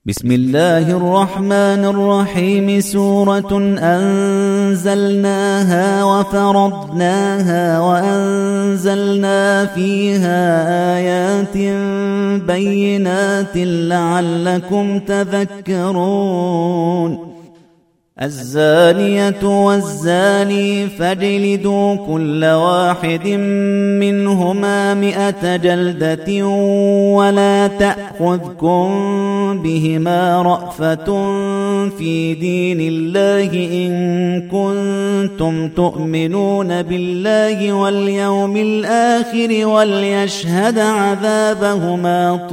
بسم الله الرحمن الرحيم. سورة أنزلناها وفرضناها وأنزلنا فيها آيات بينات لعلكم تذكرون. الزانية والزاني فاجلدوا كل واحد منهما 100 جلدة ولا تأخذكم بهما رأفة في دين الله إن كنتم تؤمنون بالله واليوم الآخر وليشهد عذابهما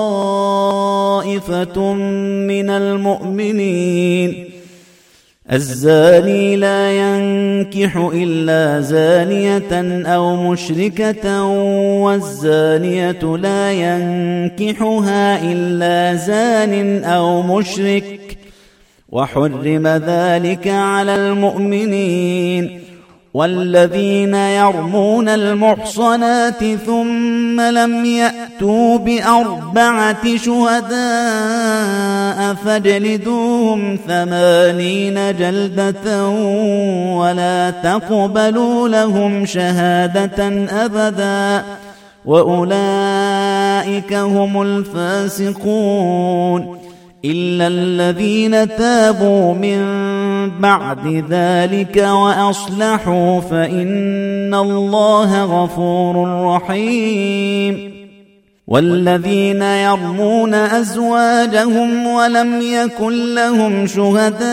طائفة من المؤمنين. الزاني لا ينكح إلا زانية أو مشركة والزانية لا ينكحها إلا زان أو مشرك وحرم ذلك على المؤمنين. والذين يرمون المحصنات ثم لم يأتوا ب4 شهداء فاجلدوهم 80 جلدة ولا تقبلوا لهم شهادة أبدا وأولئك هم الفاسقون إلا الذين تابوا من بعد ذلك وأصلحوا فإن الله غفور رحيم. والذين يرمون أزواجهم ولم يكن لهم شهداء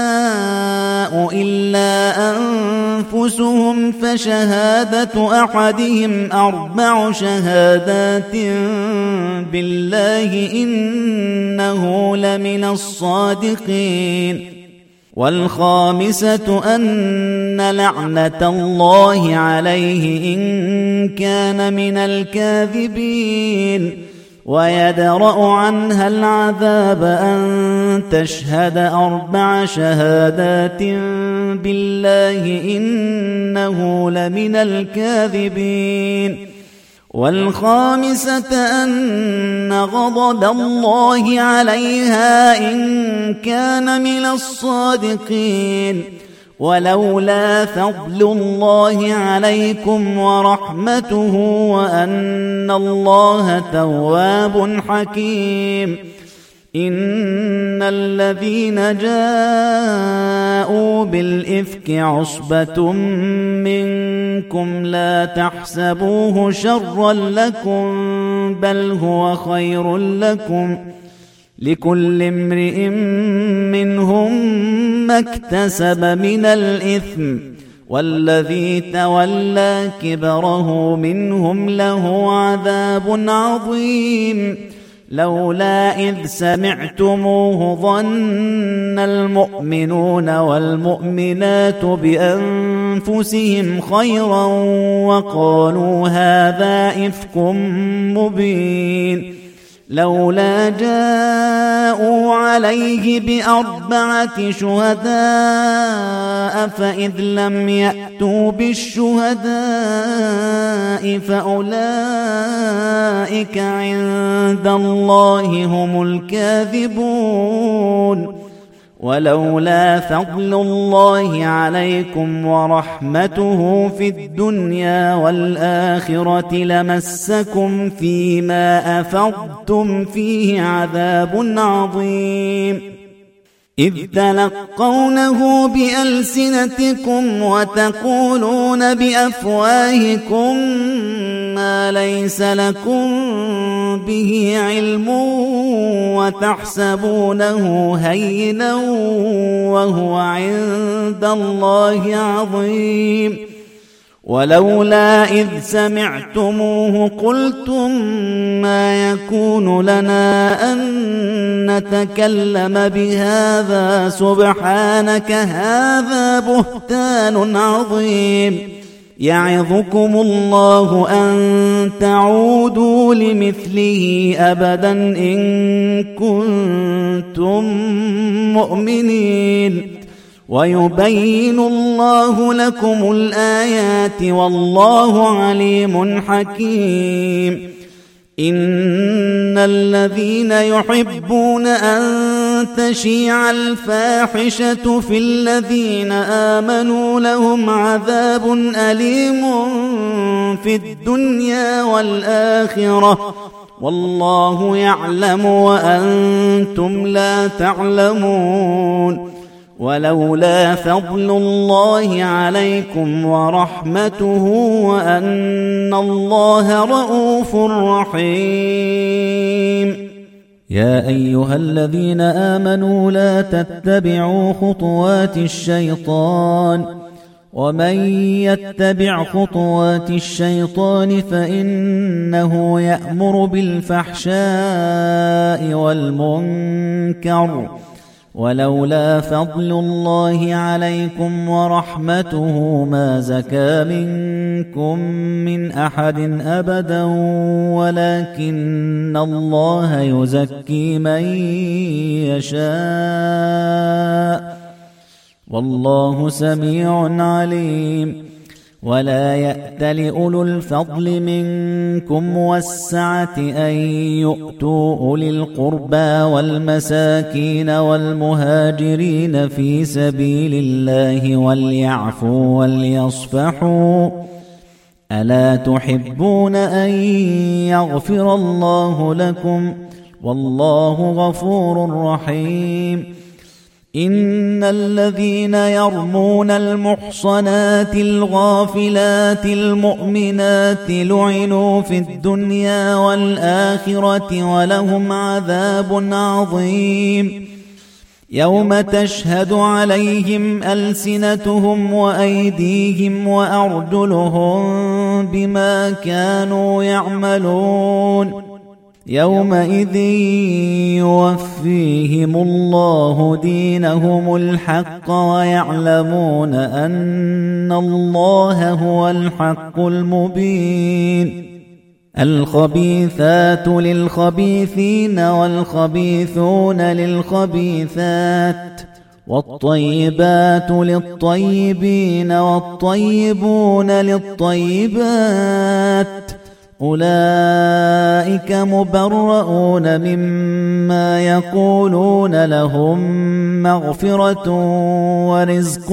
إلا أنفسهم فشهادة أحدهم 4 شهادات بالله إنه لمن الصادقين. والخامسة أن لعنة الله عليه إن كان من الكاذبين ويدرأ عنها العذاب أن تشهد 4 شهادات بالله إنه لمن الكاذبين. والخامسة أن غضب الله عليها إن كان من الصادقين ولولا فضل الله عليكم ورحمته وأن الله تواب حكيم. إن الذين جاءوا بالإفك عصبة منكم لا تحسبوه شرا لكم بل هو خير لكم لكل امرئ منهم ما اكتسب من الإثم والذي تولى كبره منهم له عذاب عظيم. لولا إذ سمعتموه ظن المؤمنون والمؤمنات بأنفسهم خيرا وقالوا هذا إفك مبين. لولا جاءوا عليه ب4 شهداء فإذ لم يأتوا بالشهداء فأولئك عند الله هم الكاذبون. ولولا فضل الله عليكم ورحمته في الدنيا والآخرة لمسكم فيما أفضتم فيه عذاب عظيم. إذ تلقونه بألسنتكم وتقولون بأفواهكم ما ليس لكم به علم وتحسبونه هينا وهو عند الله عظيم. ولولا إذ سمعتموه قلتم ما يكون لنا أن نتكلم بهذا سبحانك هذا بهتان عظيم. يعظكم الله أن تعودوا لمثله أبدا إن كنتم مؤمنين. ويبين الله لكم الآيات والله عليم حكيم. إن الذين يحبون أن تشيع الفاحشة في الذين آمنوا لهم عذاب أليم في الدنيا والآخرة والله يعلم وأنتم لا تعلمون ولولا فضل الله عليكم ورحمته وأن الله رؤوف رحيم. يا أيها الذين آمنوا لا تتبعوا خطوات الشيطان ومن يتبع خطوات الشيطان فإنه يأمر بالفحشاء والمنكر ولولا فضل الله عليكم ورحمته ما زكى منكم من أحد أبدا ولكن الله يزكي من يشاء والله سميع عليم. ولا يأتل أولو الفضل منكم والسعة أن يؤتوا أولي القربى والمساكين والمهاجرين في سبيل الله وليعفوا وليصفحوا ألا تحبون أن يغفر الله لكم والله غفور رحيم. إن الذين يرمون المحصنات الغافلات المؤمنات لعنوا في الدنيا والآخرة ولهم عذاب عظيم يوم تشهد عليهم ألسنتهم وأيديهم وأرجلهم بما كانوا يعملون يومئذ يوفيهم الله دينهم الحق ويعلمون أن الله هو الحق المبين. الخبيثات للخبيثين والخبيثون للخبيثات والطيبات للطيبين والطيبون للطيبات أولئك مبرؤون مما يقولون لهم مغفرة ورزق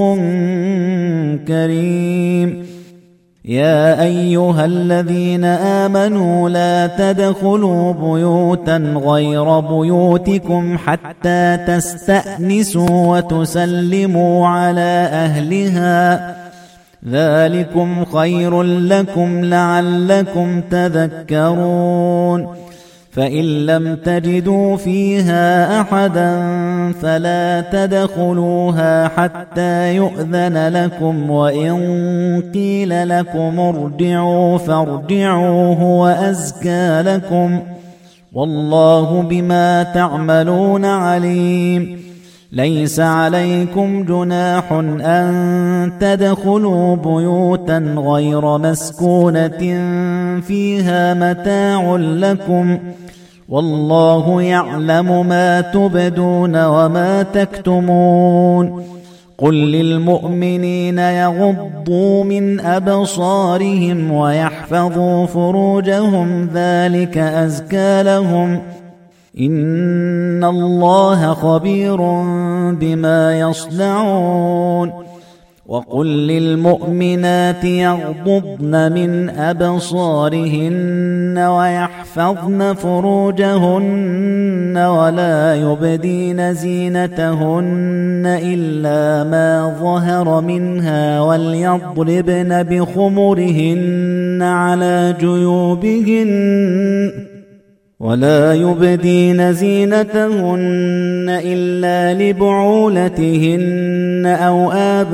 كريم. يا أيها الذين آمنوا لا تدخلوا بيوتا غير بيوتكم حتى تستأنسوا وتسلموا على أهلها ذلكم خير لكم لعلكم تذكرون. فإن لم تجدوا فيها أحدا فلا تدخلوها حتى يؤذن لكم وإن قيل لكم ارجعوا فارجعوا هو أزكى لكم والله بما تعملون عليم. ليس عليكم جناح أن تدخلوا بيوتا غير مسكونة فيها متاع لكم والله يعلم ما تبدون وما تكتمون. قل للمؤمنين يغضوا من أبصارهم ويحفظوا فروجهم ذلك أزكى لهم إن الله خبير بما يصنعون. وقل للمؤمنات يغضضن من أبصارهن ويحفظن فروجهن ولا يبدين زينتهن إلا ما ظهر منها وليضربن بخمرهن على جيوبهن ولا يبدين زينتهن إلا لبعولتهن أو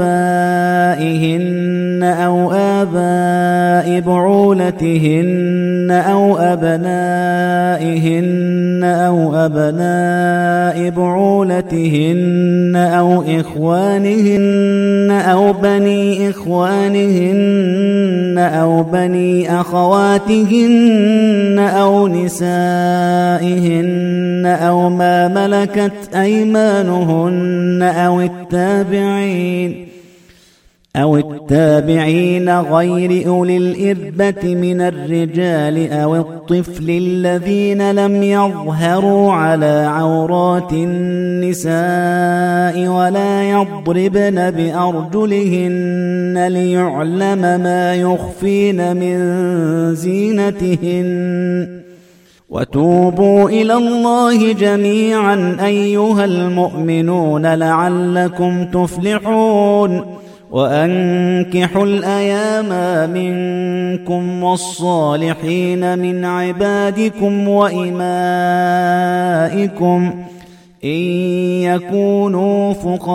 آبائهن أو آباء بعولتهن أو أبنائهن أو أبناء بعولتهن أو إخوانهن أو بني إخوانهن أو بني أخواتهن أو نسائهن أو ما ملكت أيمانهن أو التابعين غير أولي الإربة من الرجال أو الطفل الذين لم يظهروا على عورات النساء ولا يضربن بأرجلهن ليعلم ما يخفين من زينتهن وتوبوا إلى الله جميعا أيها المؤمنون لعلكم تفلحون وأنكحوا الأيام منكم والصالحين من عبادكم وإمائكم إن يكونوا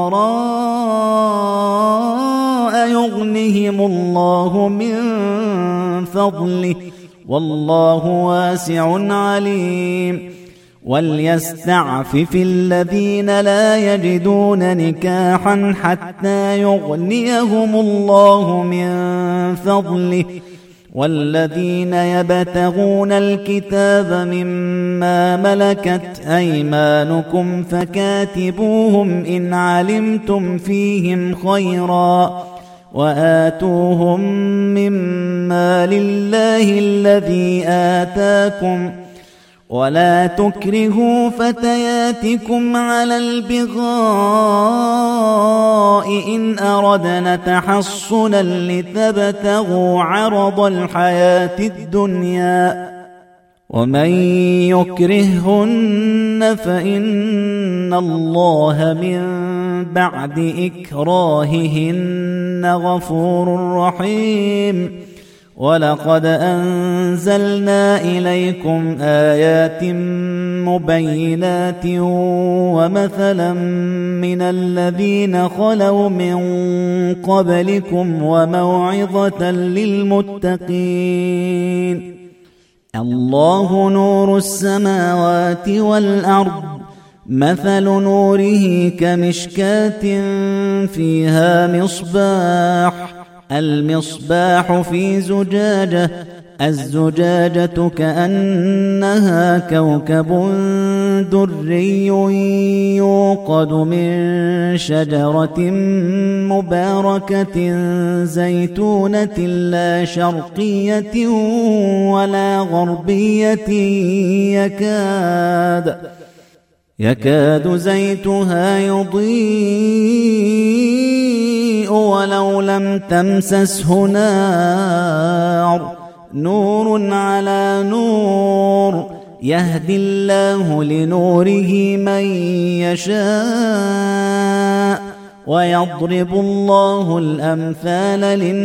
فقراء يغنهم الله من فضله والله واسع عليم وليستعفف الذين لا يجدون نكاحا حتى يغنيهم الله من فضله والذين يبتغون الكتاب مما ملكت أيمانكم فكاتبوهم إن علمتم فيهم خيرا وآتوهم مما لله الذي آتاكم ولا تكرهوا فتياتكم على البغاء إن أردنا تحصنا لتبتغوا عرض الحياة الدنيا ومن يكرههن فإن الله من بعد إكراههن غفور رحيم ولقد أنزلنا إليكم آيات مبينات ومثلا من الذين خلوا من قبلكم وموعظة للمتقين الله نور السماوات والأرض مثل نوره كمشكاة فيها مصباح المصباح في زجاجة الزجاجة كأنها كوكب دري يوقد من شجرة مباركة زيتونة لا شرقية ولا غربية يكاد زيتها يضيء ولو لم تمسسه نار نور على نور يهدي الله لنوره من يشاء ويضرب الله الأمثال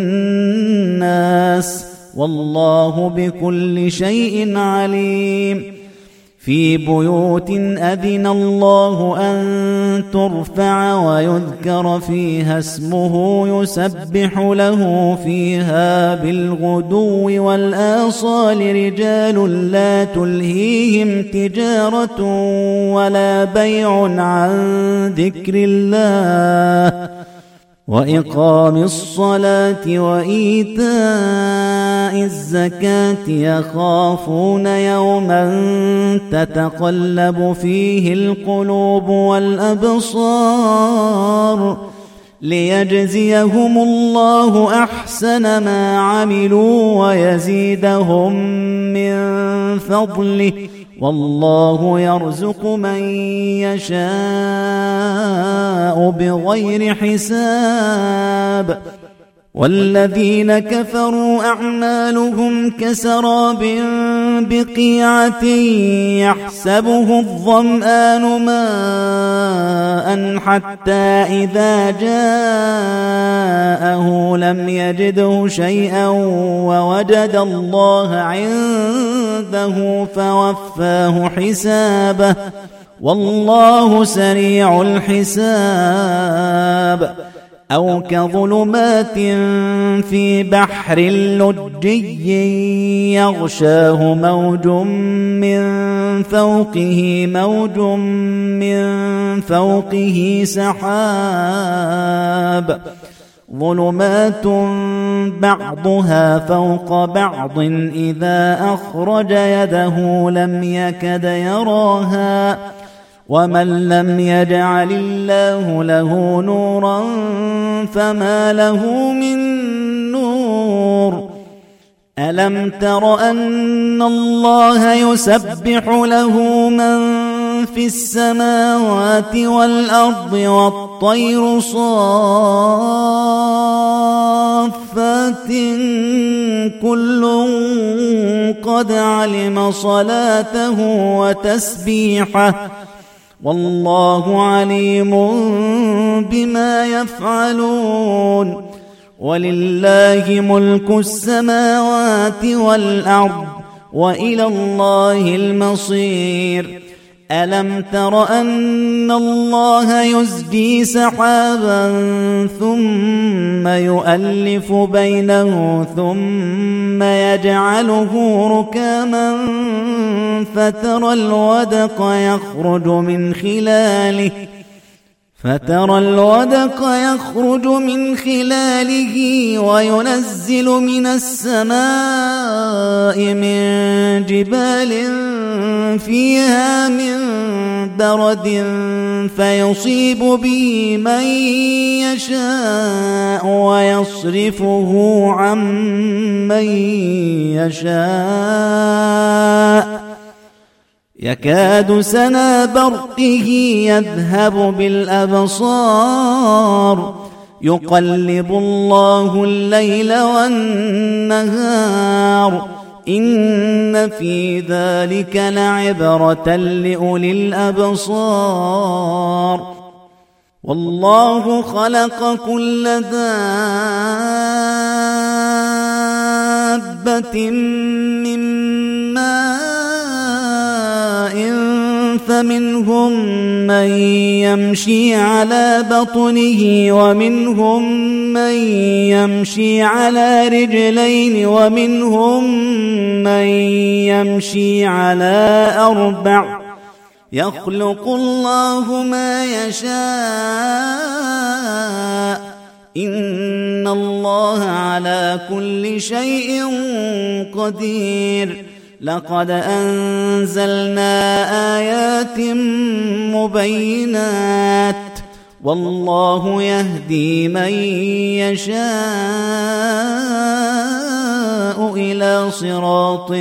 للناس والله بكل شيء عليم في بيوت أذن الله أن ترفع ويذكر فيها اسمه يسبح له فيها بالغدو والآصال رجال لا تلهيهم تجارة ولا بيع عن ذكر الله وإقام الصلاة وإيتاء الزكاة يخافون يوما تتقلب فيه القلوب والأبصار ليجزيهم الله أحسن ما عملوا ويزيدهم من فضله والله يرزق من يشاء بغير حساب والذين كفروا أعمالهم كسراب بقيعة يحسبه الظمآن ماء حتى إذا جاءه لم يجده شيئا ووجد الله عنده فوفاه حسابه والله سريع الحساب أو كظلمات في بحر لجي يغشاه موج من فوقه سحاب ظلمات بعضها فوق بعض إذا أخرج يده لم يكد يراها ومن لم يجعل الله له نورا فما له من نور ألم تر أن الله يسبح له من في السماوات والأرض والطير صافات كل قد علم صلاته وتسبيحه والله عليم بما يفعلون ولله ملك السماوات والأرض وإلى الله المصير ألم تر أن الله يزجي سحابا ثم يؤلف بينه ثم يجعله ركاما فترى الودق يخرج من خلاله وينزل من السماء من جبال فيها من برد فيصيب به من يشاء ويصرفه عن من يشاء يكاد سنا برقه يذهب بالأبصار يقلب الله الليل والنهار إن في ذلك لعبرة لأولي الأبصار والله خلق كل دابة من ماء فمنهم من يمشي على بطنه ومنهم من يمشي على رجلين ومنهم من يمشي على أربع يخلق الله ما يشاء إن الله على كل شيء قدير لقد أنزلنا آيات مبينات والله يهدي من يشاء إلى صراط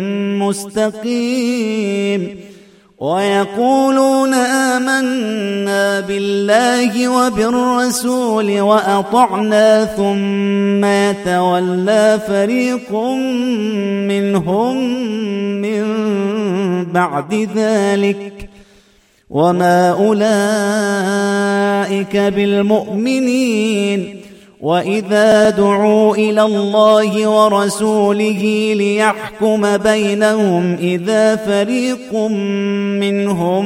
مستقيم ويقولون آمنا بالله وبالرسول وأطعنا ثم يتولى فريق منهم من بعد ذلك وما أولئك بالمؤمنين وإذا دعوا إلى الله ورسوله ليحكم بينهم إذا فريق منهم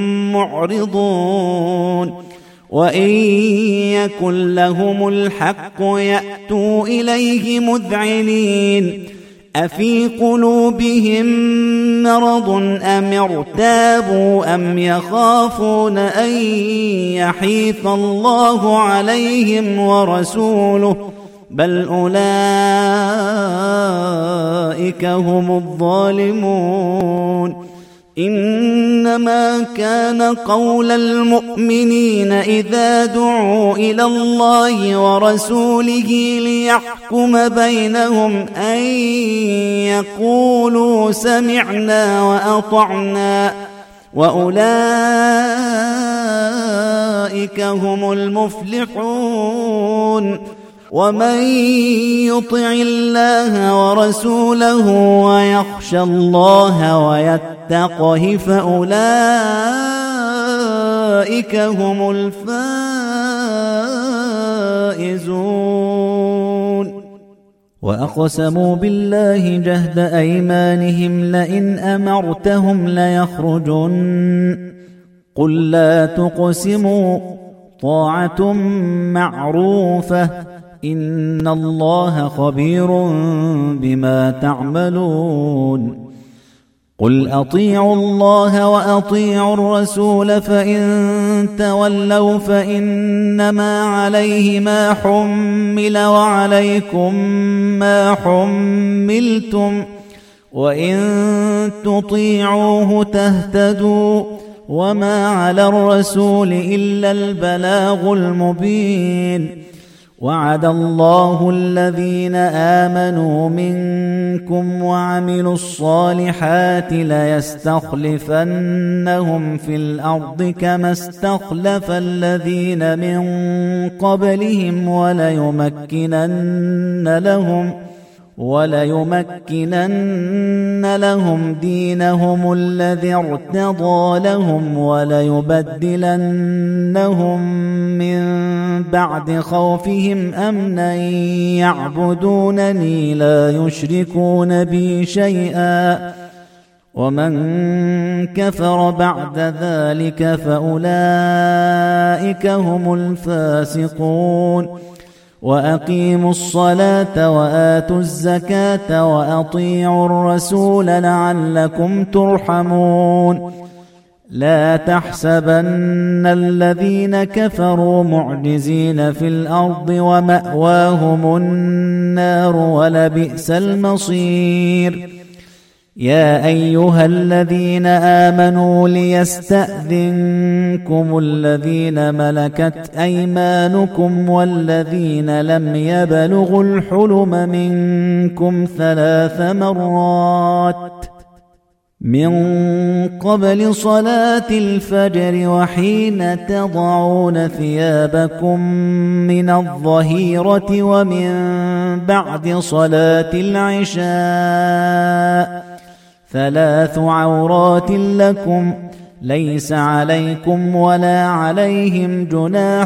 معرضون وإن يكن لهم الحق يأتوا إليه مذعنين أفي قلوبهم مرض أم ارتابوا أم يخافون أن يحيف الله عليهم ورسوله بل أولئك هم الظالمون إنما كان قول المؤمنين إذا دعوا إلى الله ورسوله ليحكم بينهم أن يقولوا سمعنا وأطعنا وأولئك هم المفلحون ومن يطع الله ورسوله ويخشى الله ويتقه فأولئك هم الفائزون وأقسموا بالله جهد أيمانهم لئن أمرتهم ليخرجن قل لا تقسموا طاعة معروفة إن الله خبير بما تعملون قل أطيعوا الله وأطيعوا الرسول فإن تولوا فإنما عليه ما حمل وعليكم ما حملتم وإن تطيعوه تهتدوا وما على الرسول إلا البلاغ المبين وعد الله الذين آمنوا منكم وعملوا الصالحات ليستخلفنهم في الأرض كما استخلف الذين من قبلهم وليمكنن لهم دينهم الذي ارتضى لهم وليبدلنهم من بعد خوفهم أمنا يعبدونني لا يشركون بي شيئا ومن كفر بعد ذلك فأولئك هم الفاسقون وأقيموا الصلاة وآتوا الزكاة وأطيعوا الرسول لعلكم ترحمون لا تحسبن الذين كفروا معجزين في الأرض ومأواهم النار ولبئس المصير يا أيها الذين آمنوا ليستأذنكم الذين ملكت أيمانكم والذين لم يبلغوا الحلم منكم 3 مرات من قبل صلاة الفجر وحين تضعون ثيابكم من الظهيرة ومن بعد صلاة العشاء 3 عورات لكم ليس عليكم ولا عليهم جناح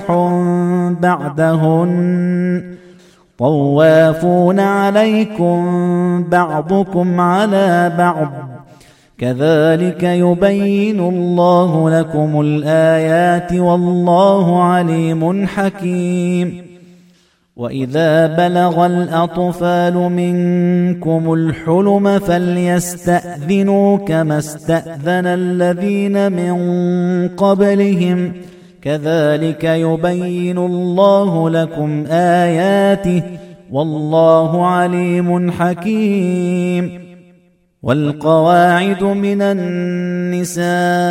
بعدهن طوافون عليكم بعضكم على بعض كذلك يبين الله لكم الآيات والله عليم حكيم وإذا بلغ الأطفال منكم الحلم فليستأذنوا كما استأذن الذين من قبلهم كذلك يبين الله لكم آياته والله عليم حكيم والقواعد من النساء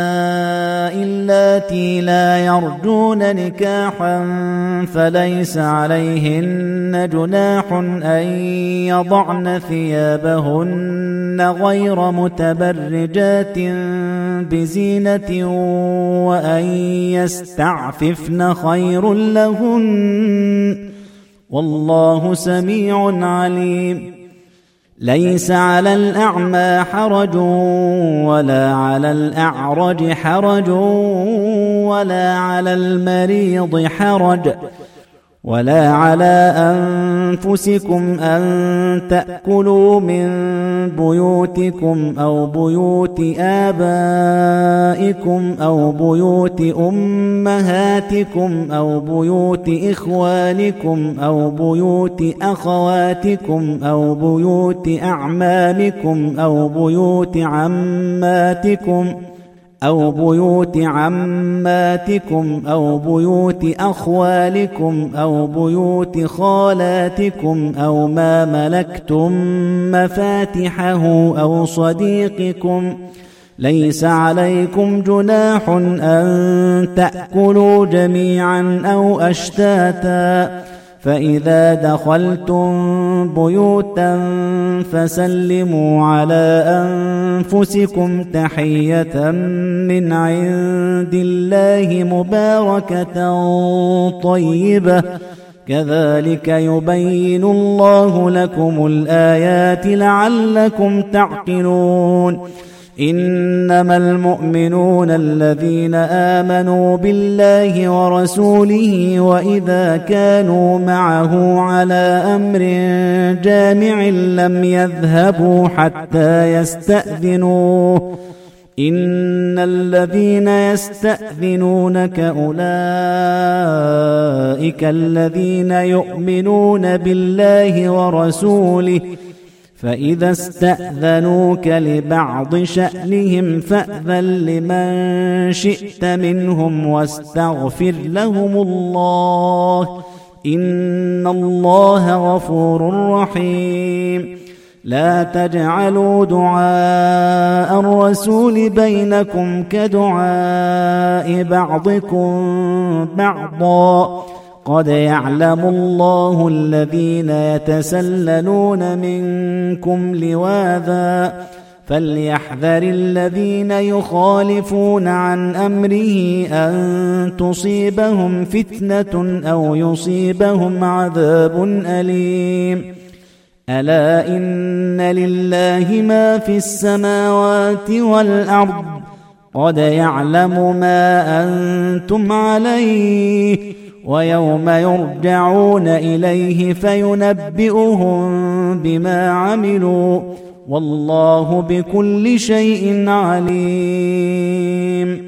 اللاتي لا يرجون نكاحا فليس عليهن جناح أن يضعن ثيابهن غير متبرجات بزينة وأن يستعففن خير لهن والله سميع عليم ليس على الأعمى حرج ولا على الأعرج حرج ولا على المريض حرج ولا على أنفسكم أن تأكلوا من بيوتكم أو بيوت آبائكم أو بيوت أمهاتكم أو بيوت إخوانكم أو بيوت أخواتكم أو بيوت أعمامكم أو بيوت عماتكم أو بيوت عماتكم أو بيوت أخوالكم أو بيوت خالاتكم أو ما ملكتم مفاتحه أو صديقكم ليس عليكم جناح أن تأكلوا جميعا أو أشتاتا فإذا دخلتم بيوتا فسلموا على أنفسكم تحية من عند الله مباركة طيبة كذلك يبين الله لكم الآيات لعلكم تعقلون إنما المؤمنون الذين آمنوا بالله ورسوله وإذا كانوا معه على أمر جامع لم يذهبوا حتى يستأذنوه إن الذين يستأذنونك أولئك الذين يؤمنون بالله ورسوله فإذا استأذنوك لبعض شأنهم فأذن لمن شئت منهم واستغفر لهم الله إن الله غفور رحيم لا تجعلوا دعاء الرسول بينكم كدعاء بعضكم بعضا قد يعلم الله الذين يتسللون منكم لواذا فليحذر الذين يخالفون عن أمره أن تصيبهم فتنة أو يصيبهم عذاب أليم ألا إن لله ما في السماوات والأرض قد يعلم ما أنتم عليه ويوم يرجعون إليه فينبئهم بما عملوا والله بكل شيء عليم